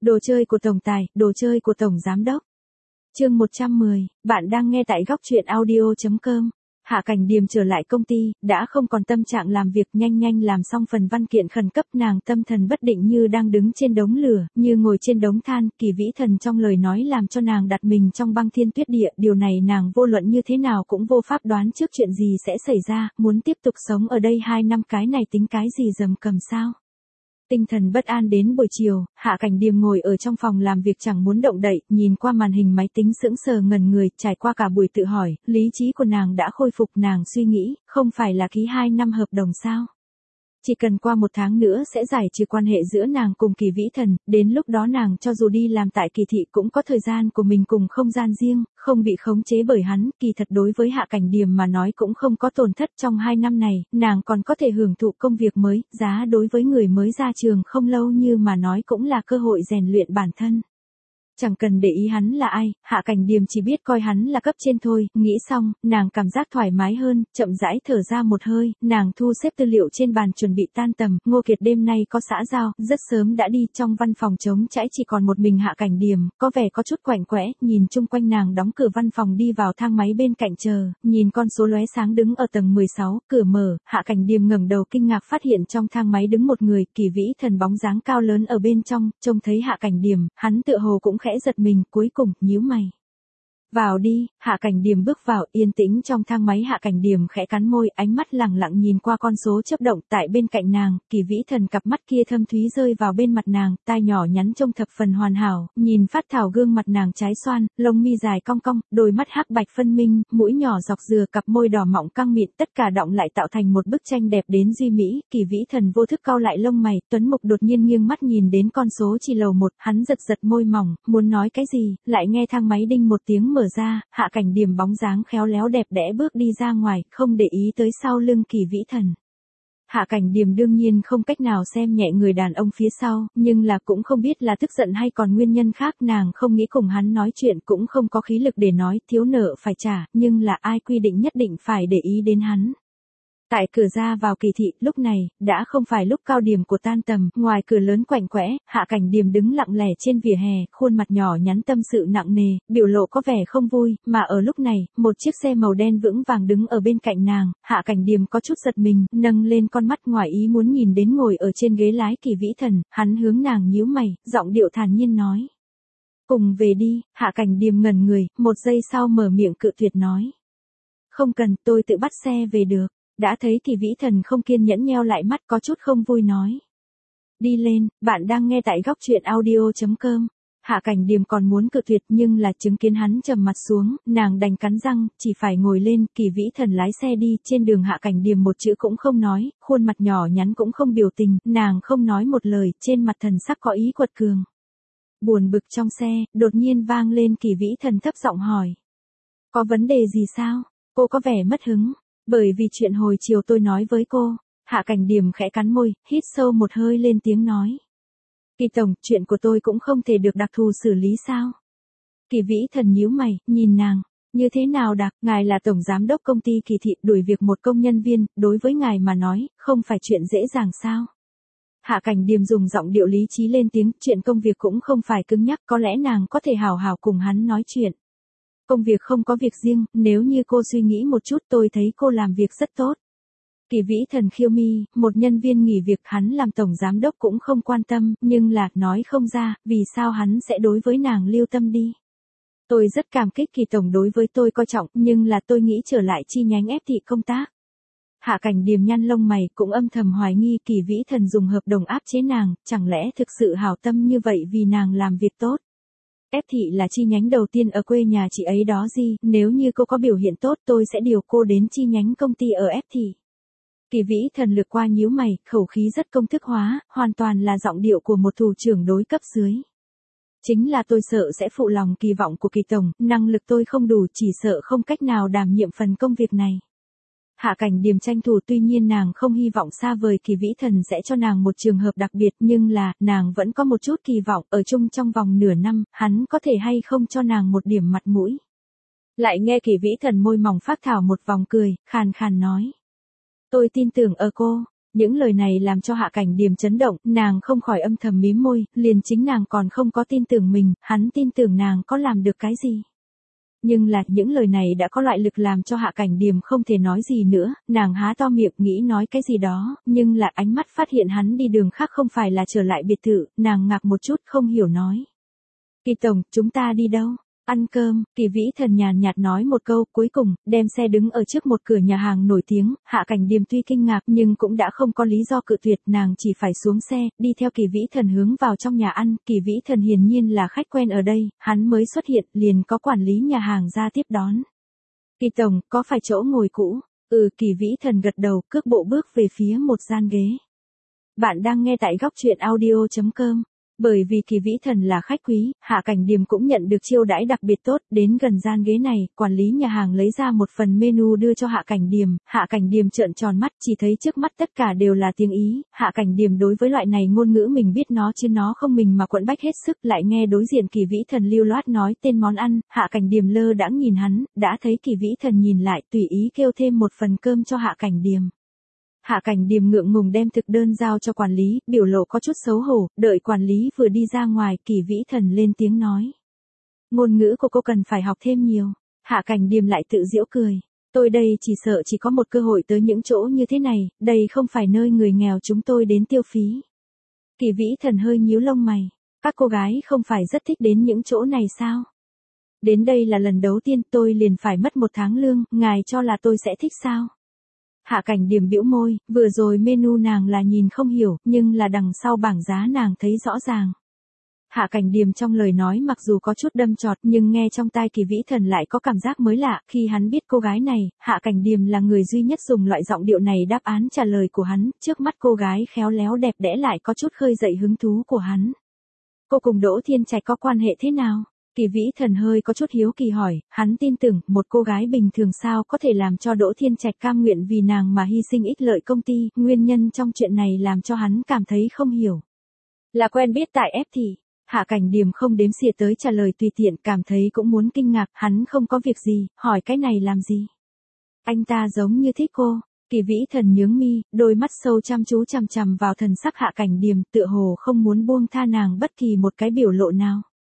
Đồ chơi của tổng tài, đồ chơi của tổng giám đốc. Chương 110, bạn đang nghe tại góc truyện audio.com. Hạ Cảnh Điềm trở lại công ty, đã không còn tâm trạng làm việc, nhanh làm xong phần văn kiện khẩn cấp. Nàng tâm thần bất định như đang đứng trên đống lửa, như ngồi trên đống than. Kỳ Vĩ Thần trong lời nói làm cho nàng đặt mình trong băng thiên tuyết địa. Điều này nàng vô luận như thế nào cũng vô pháp đoán trước chuyện gì sẽ xảy ra. Muốn tiếp tục sống ở đây 2 năm, cái này tính cái gì giầm cầm sao? Tinh thần bất an đến buổi chiều, Hạ Cảnh Điềm ngồi ở trong phòng làm việc chẳng muốn động đậy, nhìn qua màn hình máy tính sững sờ ngẩn người. Trải qua cả buổi tự hỏi, lý trí của nàng đã khôi phục. Nàng suy nghĩ, không phải là ký 2 năm hợp đồng sao? Chỉ cần qua 1 tháng nữa sẽ giải trừ quan hệ giữa nàng cùng Kỳ Vĩ Thần, đến lúc đó nàng cho dù đi làm tại Kỳ thị cũng có thời gian của mình cùng không gian riêng, không bị khống chế bởi hắn. Kỳ thật đối với Hạ Cảnh Điềm mà nói cũng không có tổn thất. Trong 2 năm này, nàng còn có thể hưởng thụ công việc mới, giá đối với người mới ra trường không lâu như mà nói cũng là cơ hội rèn luyện bản thân. Chẳng cần để ý hắn là ai, Hạ Cảnh Điềm chỉ biết coi hắn là cấp trên thôi. Nghĩ xong, nàng cảm giác thoải mái hơn, chậm rãi thở ra một hơi. Nàng thu xếp tư liệu trên bàn chuẩn bị tan tầm. Ngô Kiệt đêm nay có xã giao, rất sớm đã đi. Trong văn phòng trống trải chỉ còn một mình Hạ Cảnh Điềm, có vẻ có chút quạnh quẽ. Nhìn chung quanh, nàng đóng cửa văn phòng đi vào thang máy bên cạnh chờ. Nhìn con số lóe sáng đứng ở tầng 16, cửa mở. Hạ Cảnh Điềm ngẩng đầu kinh ngạc phát hiện trong thang máy đứng một người. Kỳ Vĩ Thần bóng dáng cao lớn ở bên trong. Trông thấy Hạ Cảnh Điềm, hắn tựa hồ cũng khẽ giật mình, cuối cùng nhíu mày. Vào đi. Hạ Cảnh Điềm bước vào. Yên tĩnh trong thang máy. Hạ Cảnh Điềm khẽ cắn môi, ánh mắt lẳng lặng nhìn qua con số chớp động tại bên cạnh nàng. Kỳ Vĩ Thần cặp mắt kia thâm thúy rơi vào bên mặt nàng, tai nhỏ nhắn trông thập phần hoàn hảo. Nhìn phát thảo gương mặt nàng trái xoan, lông mi dài cong cong, đôi mắt hắc bạch phân minh, mũi nhỏ dọc dừa, cặp môi đỏ mọng căng mịn, tất cả đọng lại tạo thành một bức tranh đẹp đến duy mỹ. Kỳ Vĩ Thần vô thức cau lại lông mày. Tuấn Mục đột nhiên nghiêng mắt nhìn đến con số chỉ lầu 1, hắn giật môi mỏng, muốn nói cái gì, lại nghe thang máy đinh một tiếng mở ra. Hạ Cảnh Điềm bóng dáng khéo léo đẹp đẽ bước đi ra ngoài, không để ý tới sau lưng Kỳ Vĩ Thần. Hạ Cảnh Điềm đương nhiên không cách nào xem nhẹ người đàn ông phía sau, nhưng là cũng không biết là tức giận hay còn nguyên nhân khác. Nàng không nghĩ cùng hắn nói chuyện, cũng không có khí lực để nói. Thiếu nợ phải trả, nhưng là ai quy định nhất định phải để ý đến hắn. Tại cửa ra vào Kỳ thị, lúc này, đã không phải lúc cao điểm của tan tầm. Ngoài cửa lớn quạnh quẽ, Hạ Cảnh Điềm đứng lặng lẻ trên vỉa hè, khuôn mặt nhỏ nhắn tâm sự nặng nề, biểu lộ có vẻ không vui. Mà ở lúc này, một chiếc xe màu đen vững vàng đứng ở bên cạnh nàng. Hạ Cảnh Điềm có chút giật mình, nâng lên con mắt ngoài ý muốn nhìn đến ngồi ở trên ghế lái Kỳ Vĩ Thần. Hắn hướng nàng nhíu mày, giọng điệu thản nhiên nói: cùng về đi. Hạ Cảnh Điềm ngẩn người, một giây sau mở miệng cự tuyệt nói: không cần, tôi tự bắt xe về được. Đã thấy Kỳ Vĩ Thần không kiên nhẫn nheo lại mắt, có chút không vui nói: đi lên. Bạn đang nghe tại góc truyện audio.com. Hạ Cảnh Điềm còn muốn cự tuyệt, nhưng là chứng kiến hắn trầm mặt xuống, nàng đành cắn răng, chỉ phải ngồi lên. Kỳ Vĩ Thần lái xe đi, trên đường Hạ Cảnh Điềm một chữ cũng không nói, khuôn mặt nhỏ nhắn cũng không biểu tình, nàng không nói một lời, trên mặt thần sắc có ý quật cường. Buồn bực trong xe, đột nhiên vang lên. Kỳ Vĩ Thần thấp giọng hỏi: có vấn đề gì sao? Cô có vẻ mất hứng. Bởi vì chuyện hồi chiều tôi nói với cô. Hạ Cảnh Điềm khẽ cắn môi, hít sâu một hơi lên tiếng nói: Kỳ tổng, chuyện của tôi cũng không thể được đặc thù xử lý sao? Kỳ Vĩ Thần nhíu mày, nhìn nàng: như thế nào đặc, ngài là tổng giám đốc công ty Kỳ thị, đuổi việc một công nhân viên, đối với ngài mà nói, không phải chuyện dễ dàng sao? Hạ Cảnh Điềm dùng giọng điệu lý trí lên tiếng: chuyện công việc cũng không phải cứng nhắc, có lẽ nàng có thể hào hào cùng hắn nói chuyện. Công việc không có việc riêng, nếu như cô suy nghĩ một chút, tôi thấy cô làm việc rất tốt. Kỳ Vĩ Thần khiêu mi, một nhân viên nghỉ việc, hắn làm tổng giám đốc cũng không quan tâm, nhưng là, nói không ra, vì sao hắn sẽ đối với nàng lưu tâm đi. Tôi rất cảm kích Kỳ tổng đối với tôi coi trọng, nhưng là tôi nghĩ trở lại chi nhánh ép thị công tác. Hạ Cảnh Điềm nhăn lông mày, cũng âm thầm hoài nghi Kỳ Vĩ Thần dùng hợp đồng áp chế nàng, chẳng lẽ thực sự hảo tâm như vậy vì nàng làm việc tốt. Ép thị là chi nhánh đầu tiên ở quê nhà chị ấy đó gì, nếu như cô có biểu hiện tốt tôi sẽ điều cô đến chi nhánh công ty ở ép thị. Kỳ Vĩ Thần lược qua nhíu mày, khẩu khí rất công thức hóa, hoàn toàn là giọng điệu của một thủ trưởng đối cấp dưới. Chính là tôi sợ sẽ phụ lòng kỳ vọng của Kỳ tổng, năng lực tôi không đủ, chỉ sợ không cách nào đảm nhiệm phần công việc này. Hạ Cảnh Điềm tranh thủ, tuy nhiên nàng không hy vọng xa vời Kỳ Vĩ Thần sẽ cho nàng một trường hợp đặc biệt, nhưng là, nàng vẫn có một chút kỳ vọng, ở chung trong vòng nửa năm, hắn có thể hay không cho nàng một điểm mặt mũi. Lại nghe Kỳ Vĩ Thần môi mỏng phác thảo một vòng cười, khàn khàn nói: tôi tin tưởng ở cô. Những lời này làm cho Hạ Cảnh Điềm chấn động, nàng không khỏi âm thầm mím môi, liền chính nàng còn không có tin tưởng mình, hắn tin tưởng nàng có làm được cái gì. Nhưng là những lời này đã có loại lực làm cho Hạ Cảnh Điềm không thể nói gì nữa, nàng há to miệng nghĩ nói cái gì đó, nhưng là ánh mắt phát hiện hắn đi đường khác không phải là trở lại biệt thự, nàng ngạc một chút không hiểu nói. Kỳ tổng, chúng ta đi đâu? Ăn cơm, Kỳ Vĩ Thần nhàn nhạt nói một câu, cuối cùng, đem xe đứng ở trước một cửa nhà hàng nổi tiếng, Hạ Cảnh Điềm tuy kinh ngạc nhưng cũng đã không có lý do cự tuyệt, nàng chỉ phải xuống xe, đi theo Kỳ Vĩ Thần hướng vào trong nhà ăn, Kỳ Vĩ Thần hiển nhiên là khách quen ở đây, hắn mới xuất hiện, liền có quản lý nhà hàng ra tiếp đón. Kỳ tổng, có phải chỗ ngồi cũ? Kỳ Vĩ Thần gật đầu, cước bộ bước về phía một gian ghế. Bạn đang nghe tại góc truyện audio.com. Bởi vì Kỳ Vĩ Thần là khách quý, Hạ Cảnh Điềm cũng nhận được chiêu đãi đặc biệt tốt, đến gần gian ghế này, quản lý nhà hàng lấy ra một phần menu đưa cho Hạ Cảnh Điềm trợn tròn mắt, chỉ thấy trước mắt tất cả đều là tiếng Ý, Hạ Cảnh Điềm đối với loại này ngôn ngữ mình biết nó chứ nó không mình mà quẫn bách hết sức, lại nghe đối diện Kỳ Vĩ Thần lưu loát nói tên món ăn, Hạ Cảnh Điềm lơ đãng nhìn hắn, đã thấy Kỳ Vĩ Thần nhìn lại, tùy ý kêu thêm một phần cơm cho Hạ Cảnh Điềm. Hạ Cảnh Điềm ngượng ngùng đem thực đơn giao cho quản lý, biểu lộ có chút xấu hổ, đợi quản lý vừa đi ra ngoài, Kỳ Vĩ Thần lên tiếng nói. Ngôn ngữ của cô cần phải học thêm nhiều. Hạ Cảnh Điềm lại tự giễu cười. Tôi đây chỉ sợ chỉ có một cơ hội tới những chỗ như thế này, đây không phải nơi người nghèo chúng tôi đến tiêu phí. Kỳ Vĩ Thần hơi nhíu lông mày. Các cô gái không phải rất thích đến những chỗ này sao? Đến đây là lần đầu tiên tôi liền phải mất 1 tháng lương, ngài cho là tôi sẽ thích sao? Hạ Cảnh Điềm bĩu môi, vừa rồi menu nàng là nhìn không hiểu, nhưng là đằng sau bảng giá nàng thấy rõ ràng. Hạ Cảnh Điềm trong lời nói mặc dù có chút đâm chọt nhưng nghe trong tai Kỳ Vĩ Thần lại có cảm giác mới lạ, khi hắn biết cô gái này, Hạ Cảnh Điềm là người duy nhất dùng loại giọng điệu này đáp án trả lời của hắn, trước mắt cô gái khéo léo đẹp đẽ lại có chút khơi dậy hứng thú của hắn. Cô cùng Đỗ Thiên Trạch có quan hệ thế nào? Kỳ Vĩ Thần hơi có chút hiếu kỳ hỏi, hắn tin tưởng một cô gái bình thường sao có thể làm cho Đỗ Thiên Trạch cam nguyện vì nàng mà hy sinh ích lợi công ty, nguyên nhân trong chuyện này làm cho hắn cảm thấy không hiểu. Là quen biết tại F thị, Hạ Cảnh Điềm không đếm xỉa tới trả lời tùy tiện, cảm thấy cũng muốn kinh ngạc, hắn không có việc gì, hỏi cái này làm gì. Anh ta giống như thích cô. Kỳ Vĩ Thần nhướng mi, đôi mắt sâu chăm chú chằm chằm vào thần sắc Hạ Cảnh Điềm, tựa hồ không muốn buông tha nàng bất kỳ một cái biểu lộ nào.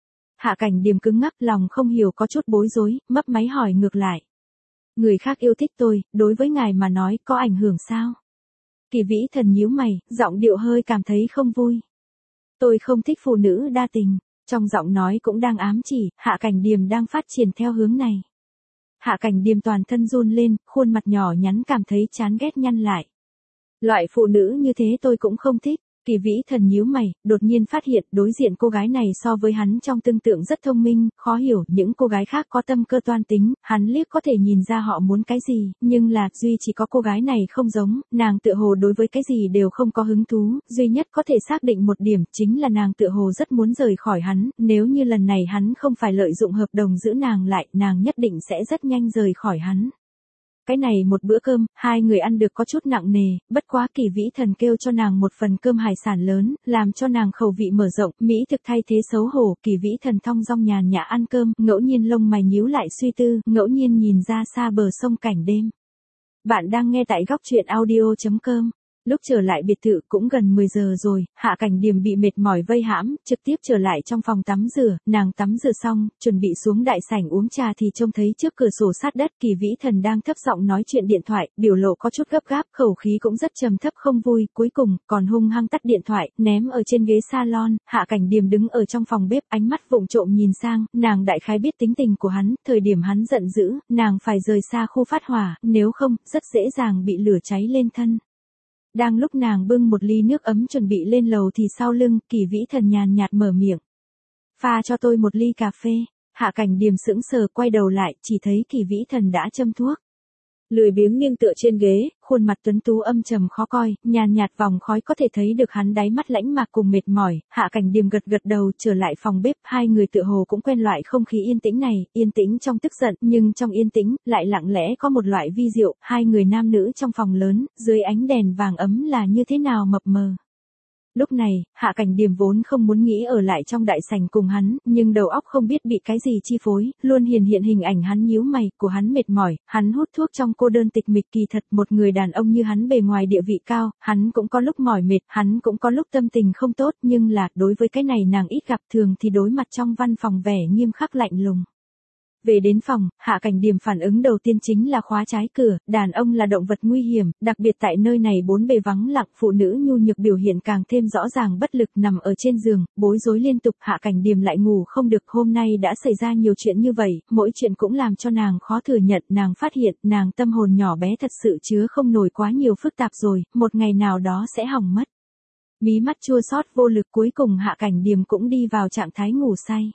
Hạ Cảnh Điềm cứng ngắc, lòng không hiểu có chút bối rối, mấp máy hỏi ngược lại. Người khác yêu thích tôi, đối với ngài mà nói có ảnh hưởng sao? Kỳ Vĩ Thần nhíu mày, giọng điệu hơi cảm thấy không vui. Tôi không thích phụ nữ đa tình, trong giọng nói cũng đang ám chỉ, Hạ Cảnh Điềm đang phát triển theo hướng này. Hạ Cảnh Điềm toàn thân run lên, khuôn mặt nhỏ nhắn cảm thấy chán ghét nhăn lại. Loại phụ nữ như thế tôi cũng không thích. Kỳ Vĩ Thần nhíu mày, đột nhiên phát hiện đối diện cô gái này so với hắn trong tương tượng rất thông minh, khó hiểu, những cô gái khác có tâm cơ toan tính, hắn liếc có thể nhìn ra họ muốn cái gì, nhưng là, duy chỉ có cô gái này không giống, nàng tựa hồ đối với cái gì đều không có hứng thú, duy nhất có thể xác định một điểm, chính là nàng tựa hồ rất muốn rời khỏi hắn, nếu như lần này hắn không phải lợi dụng hợp đồng giữ nàng lại, nàng nhất định sẽ rất nhanh rời khỏi hắn. Cái này một bữa cơm, hai người ăn được có chút nặng nề, bất quá Kỳ Vĩ Thần kêu cho nàng một phần cơm hải sản lớn, làm cho nàng khẩu vị mở rộng, mỹ thực thay thế xấu hổ, Kỳ Vĩ Thần thong dong nhàn nhã ăn cơm, ngẫu nhiên lông mày nhíu lại suy tư, ngẫu nhiên nhìn ra xa bờ sông cảnh đêm. Bạn đang nghe tại góc truyện audio.com. Lúc trở lại biệt thự cũng gần 10 giờ rồi, Hạ Cảnh Điềm bị mệt mỏi vây hãm, trực tiếp trở lại trong phòng tắm rửa, nàng tắm rửa xong, chuẩn bị xuống đại sảnh uống trà thì trông thấy trước cửa sổ sát đất Kỳ Vĩ Thần đang thấp giọng nói chuyện điện thoại, biểu lộ có chút gấp gáp, khẩu khí cũng rất trầm thấp không vui, cuối cùng, còn hung hăng tắt điện thoại, ném ở trên ghế salon, Hạ Cảnh Điềm đứng ở trong phòng bếp, ánh mắt vụng trộm nhìn sang, nàng đại khái biết tính tình của hắn, thời điểm hắn giận dữ, nàng phải rời xa khu phát hỏa, nếu không, rất dễ dàng bị lửa cháy lên thân. Đang lúc nàng bưng một ly nước ấm chuẩn bị lên lầu thì sau lưng, Kỳ Vĩ Thần nhàn nhạt mở miệng. Pha cho tôi một ly cà phê. Hạ Cảnh Điềm sững sờ quay đầu lại, chỉ thấy Kỳ Vĩ Thần đã châm thuốc. Lười biếng nghiêng tựa trên ghế, khuôn mặt tuấn tú âm trầm khó coi, nhàn nhạt vòng khói có thể thấy được hắn đáy mắt lãnh mạc cùng mệt mỏi, Hạ Cảnh Điềm gật gật đầu trở lại phòng bếp, hai người tựa hồ cũng quen loại không khí yên tĩnh này, yên tĩnh trong tức giận, nhưng trong yên tĩnh, lại lặng lẽ có một loại vi diệu, hai người nam nữ trong phòng lớn, dưới ánh đèn vàng ấm là như thế nào mập mờ. Lúc này, Hạ Cảnh Điềm vốn không muốn nghĩ ở lại trong đại sảnh cùng hắn, nhưng đầu óc không biết bị cái gì chi phối, luôn hiện hình ảnh hắn nhíu mày, của hắn mệt mỏi, hắn hút thuốc trong cô đơn tịch mịch. Kỳ thật một người đàn ông như hắn bề ngoài địa vị cao, hắn cũng có lúc mỏi mệt, hắn cũng có lúc tâm tình không tốt, nhưng là, đối với cái này nàng ít gặp, thường thì đối mặt trong văn phòng vẻ nghiêm khắc lạnh lùng. Về đến phòng, Hạ Cảnh Điềm phản ứng đầu tiên chính là khóa trái cửa, đàn ông là động vật nguy hiểm, đặc biệt tại nơi này bốn bề vắng lặng, phụ nữ nhu nhược biểu hiện càng thêm rõ ràng, bất lực nằm ở trên giường, bối rối liên tục. Hạ Cảnh Điềm lại ngủ không được, hôm nay đã xảy ra nhiều chuyện như vậy, mỗi chuyện cũng làm cho nàng khó thừa nhận, nàng phát hiện, nàng tâm hồn nhỏ bé thật sự chứa không nổi quá nhiều phức tạp rồi, một ngày nào đó sẽ hỏng mất. Mí mắt chua xót vô lực, cuối cùng Hạ Cảnh Điềm cũng đi vào trạng thái ngủ say.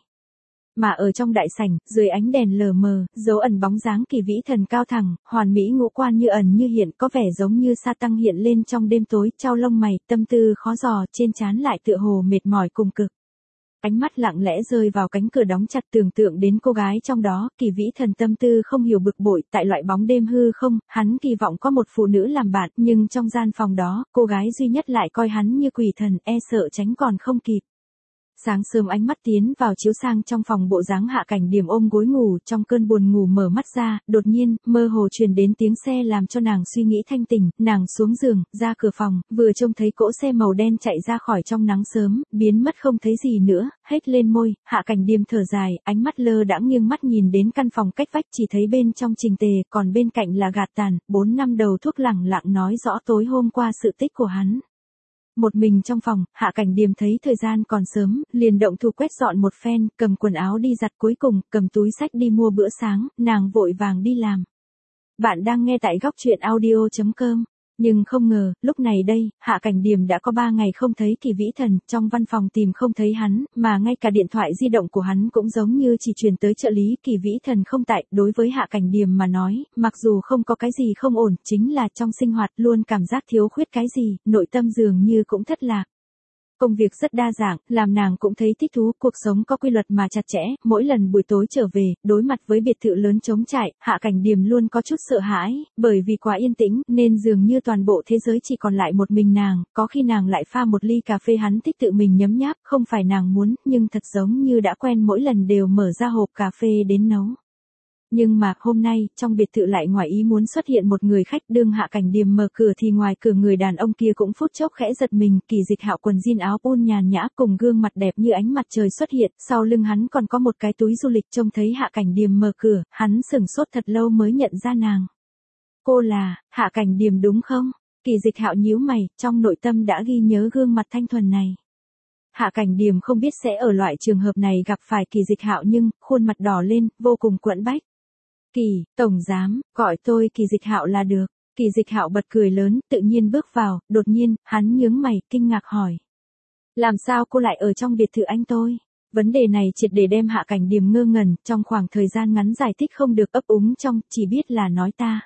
Mà ở trong đại sảnh, dưới ánh đèn lờ mờ, dấu ẩn bóng dáng Kỳ Vĩ Thần cao thẳng, hoàn mỹ ngũ quan như ẩn như hiện, có vẻ giống như sa tăng hiện lên trong đêm tối, chau lông mày, tâm tư khó dò, trên trán lại tựa hồ mệt mỏi cùng cực. Ánh mắt lặng lẽ rơi vào cánh cửa đóng chặt, tưởng tượng đến cô gái trong đó, Kỳ Vĩ Thần tâm tư không hiểu bực bội, tại loại bóng đêm hư không, hắn kỳ vọng có một phụ nữ làm bạn, nhưng trong gian phòng đó, cô gái duy nhất lại coi hắn như quỷ thần, e sợ tránh còn không kịp. Sáng sớm ánh mắt tiến vào chiếu sang trong phòng, bộ dáng Hạ Cảnh Điềm ôm gối ngủ, trong cơn buồn ngủ mở mắt ra, đột nhiên, mơ hồ truyền đến tiếng xe làm cho nàng suy nghĩ thanh tỉnh, nàng xuống giường, ra cửa phòng, vừa trông thấy cỗ xe màu đen chạy ra khỏi trong nắng sớm, biến mất không thấy gì nữa, hết lên môi, Hạ Cảnh Điềm thở dài, ánh mắt lơ đãng nghiêng mắt nhìn đến căn phòng cách vách, chỉ thấy bên trong chỉnh tề, còn bên cạnh là gạt tàn, 4 năm đầu thuốc lẳng lặng nói rõ tối hôm qua sự tích của hắn. Một mình trong phòng, Hạ Cảnh Điềm thấy thời gian còn sớm, liền động thủ quét dọn một phen, cầm quần áo đi giặt, cuối cùng, cầm túi xách đi mua bữa sáng, nàng vội vàng đi làm. Bạn đang nghe tại góc truyện audio.com. Nhưng không ngờ, lúc này đây, Hạ Cảnh Điềm đã có 3 ngày không thấy Kỳ Vĩ Thần, trong văn phòng tìm không thấy hắn, mà ngay cả điện thoại di động của hắn cũng giống như chỉ truyền tới trợ lý. Kỳ Vĩ Thần không tại, đối với Hạ Cảnh Điềm mà nói, mặc dù không có cái gì không ổn, chính là trong sinh hoạt luôn cảm giác thiếu khuyết cái gì, nội tâm dường như cũng thất lạc. Công việc rất đa dạng, làm nàng cũng thấy thích thú, cuộc sống có quy luật mà chặt chẽ, mỗi lần buổi tối trở về, đối mặt với biệt thự lớn trống trải, Hạ Cảnh Điềm luôn có chút sợ hãi, bởi vì quá yên tĩnh, nên dường như toàn bộ thế giới chỉ còn lại một mình nàng, có khi nàng lại pha một ly cà phê hắn thích tự mình nhấm nháp, không phải nàng muốn, nhưng thật giống như đã quen mỗi lần đều mở ra hộp cà phê đến nấu. Nhưng mà, hôm nay, trong biệt thự lại ngoài ý muốn xuất hiện một người khách, đương Hạ Cảnh Điềm mở cửa thì ngoài cửa người đàn ông kia cũng phút chốc khẽ giật mình, Kỳ Dịch Hạo quần jean áo polo nhàn nhã cùng gương mặt đẹp như ánh mặt trời xuất hiện, sau lưng hắn còn có một cái túi du lịch, trông thấy Hạ Cảnh Điềm mở cửa, hắn sửng sốt thật lâu mới nhận ra nàng. Cô là, Hạ Cảnh Điềm đúng không? Kỳ Dịch Hạo nhíu mày, trong nội tâm đã ghi nhớ gương mặt thanh thuần này. Hạ Cảnh Điềm không biết sẽ ở loại trường hợp này gặp phải Kỳ Dịch Hạo nhưng, khuôn mặt đỏ lên, vô cùng quẫn bách. Kỳ, tổng giám, gọi tôi Kỳ Dịch Hạo là được. Kỳ Dịch Hạo bật cười lớn, tự nhiên bước vào, đột nhiên, hắn nhướng mày, kinh ngạc hỏi. Làm sao cô lại ở trong biệt thự anh tôi? Vấn đề này triệt để đem Hạ Cảnh Điềm ngơ ngẩn, trong khoảng thời gian ngắn giải thích không được, ấp úng trong, chỉ biết là nói ta.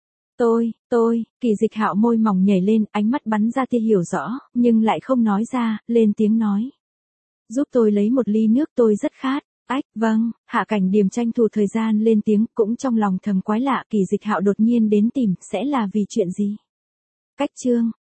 Tôi, Kỳ Dịch Hạo môi mỏng nhảy lên, ánh mắt bắn ra tia hiểu rõ, nhưng lại không nói ra, lên tiếng nói. Giúp tôi lấy một ly nước, tôi rất khát. Ách, vâng, Hạ Cảnh Điềm tranh thủ thời gian lên tiếng, cũng trong lòng thầm quái lạ, Kỳ Dịch Hạo đột nhiên đến tìm, sẽ là vì chuyện gì? Cách chương.